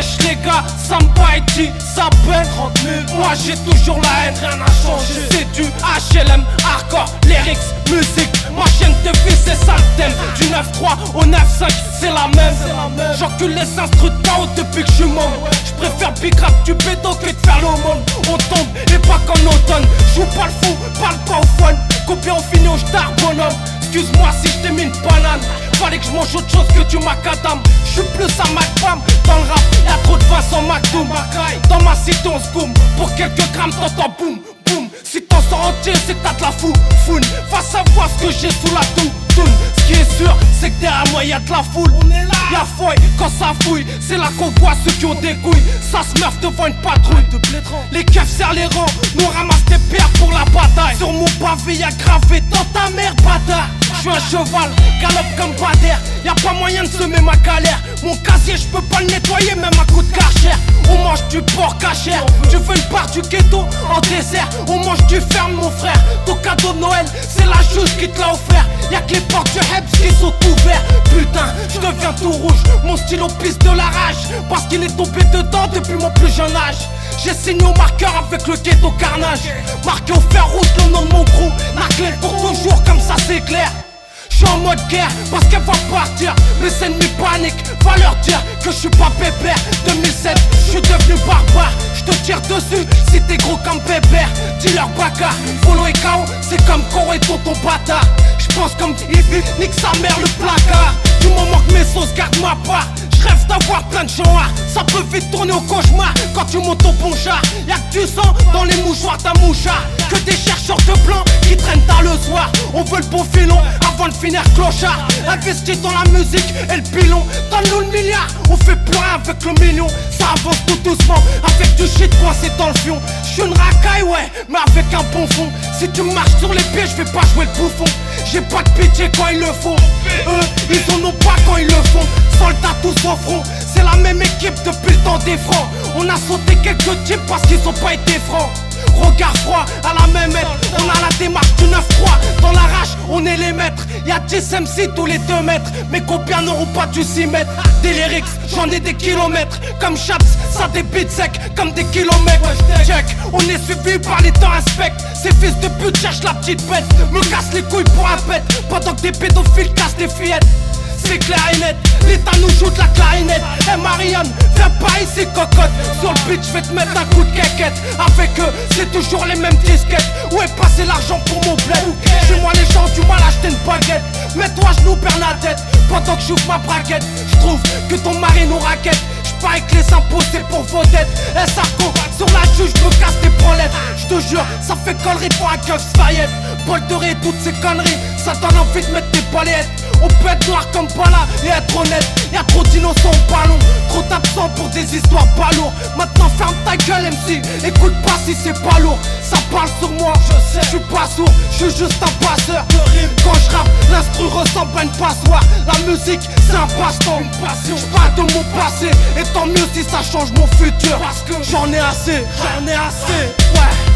Wesh les gars, Samba et T, ça peine. Moi j'ai toujours la haine, rien n'a changé. C'est du HLM, hardcore, lyrics, musique. Ma chaîne de vie c'est ça le thème. Du 9-3 au 9-5 c'est la même. J'encule les instrus de KO depuis que je suis membre. J'préfère big rap du béton que de faire l'aumône. On tombe et pas qu'en automne. Joue pas le fou, parle pas au fun. Combien on finit au star bonhomme. Excuse-moi si je t'ai mis une banane. Fallait que je mange autre chose que du macadam. J'suis plus à McBam. Dans le rap y'a trop de Vincent McDoom. Dans ma cité on se goum. Pour quelques grammes t'entends boum boum. Si t'en sors entier c'est que t'as de la foune. Va savoir ce que j'ai sous la doudoune. Ce qui est sûr c'est que derrière moi y'a de la foule. On est là. Y'a fouille quand ça fouille. C'est là qu'on voit ceux qui ont des couilles. Ça se meurt devant une patrouille. Les keufs serrent les rangs. Nous ramasse des pierres pour la bataille. Sur mon pavé y'a gravé dans ta mère bâtard. J'suis un cheval, galope comme Bader. Y'a pas moyen de semer ma galère. Mon casier j'peux pas le nettoyer même à coup de karcher. On mange du porc cachère. Tu veux une part du ghetto en dessert. On mange du ferme mon frère. Ton cadeau de Noël c'est la juge qui te l'a offert. Y'a que les portes du Hebs qui sont ouvertes. Putain j'deviens tout rouge. Mon stylo pisse de la rage. Parce qu'il est tombé dedans depuis mon plus jeune âge. J'ai signé au marqueur avec le ghetto carnage. Marqué au fer rouge le nom de mon crew. Narclé pour toujours comme ça c'est clair. J'suis en mode guerre parce qu'elle va partir. Mes ennemis paniquent, va leur dire que j'suis pas pépère. 2007, j'suis devenu barbare. J'te tire dessus si t'es gros comme pépère. Dis-leur bacard, Polo et KO, c'est comme Koro et tonton bâtard. J'pense comme Yves, nique sa mère le placard. Du moment que mes sauces gardent ma part. J'rêve d'avoir plein de gens. Ça peut vite tourner au cauchemar quand tu montes au bon char. Y'a que du sang dans les mouchoirs d'un mouchard. Que des chercheurs de blanc qui traînent tard le soir. On veut le bon filon avant de finir clochard. Investi dans la musique et le pilon. Donne-nous le milliard, on fait plus rien avec le million. Ça avance tout doucement avec du shit coincé dans le fion. J'suis une racaille ouais, mais avec un bon fond. Si tu marches sur les pieds, j'vais pas jouer le bouffon. J'ai pas de pitié quand ils le font. Eux, ils en ont pas quand ils le font. Soldats tous au front, c'est la même équipe depuis le temps des francs. On a sauté quelques types parce qu'ils ont pas été francs. Regard froid à la même aide. On a la démarche du 9-3. Dans la rage on est les maîtres. Y'a 10 MC tous les 2 mètres. Mais combien n'auront pas dû s'y mettre. Des lyrics j'en ai des kilomètres. Comme Chaps ça des beats secs comme des kilomètres. Check, on est suivi par les temps inspect. Ces fils de pute cherchent la petite bête. Me cassent les couilles pour un pet. Pendant que des pédophiles cassent des fillettes. C'est clair et net, l'État nous joue de la clarinette. Eh Marianne, viens pas ici cocotte. Sur le beat j'vais te mettre un coup de quéquette. Avec eux, c'est toujours les mêmes disquettes. Où est passé l'argent pour mon bled? Chez moi les gens ont du mal à acheter une baguette. Mets-toi à genoux, Bernadette. Pendant que j'ouvre ma braquette, j'trouve que ton mari nous raquette. J'parie que les impôts c'est pour vos dettes. Eh Sarko, sur la juge j'me casse des branlettes. J'te jure, ça fait connerie pour un keuf Fayette. Bolteré toutes ces conneries, ça donne envie de mettre des palettes. On peut être noir comme Bala et être honnête. Y'a trop d'innocents au ballon, trop d'absents pour des histoires pas lourdes. Maintenant ferme ta gueule MC, écoute pas si c'est pas lourd. Ça parle sur moi, je sais, j'suis pas sourd, j'suis juste un passeur de rime. Quand j'rappe, l'instru ressemble à une passoire. La musique c'est un passe-temps, une passion. J'parle de mon passé, et tant mieux si ça change mon futur. Parce que j'en ai assez, ouais.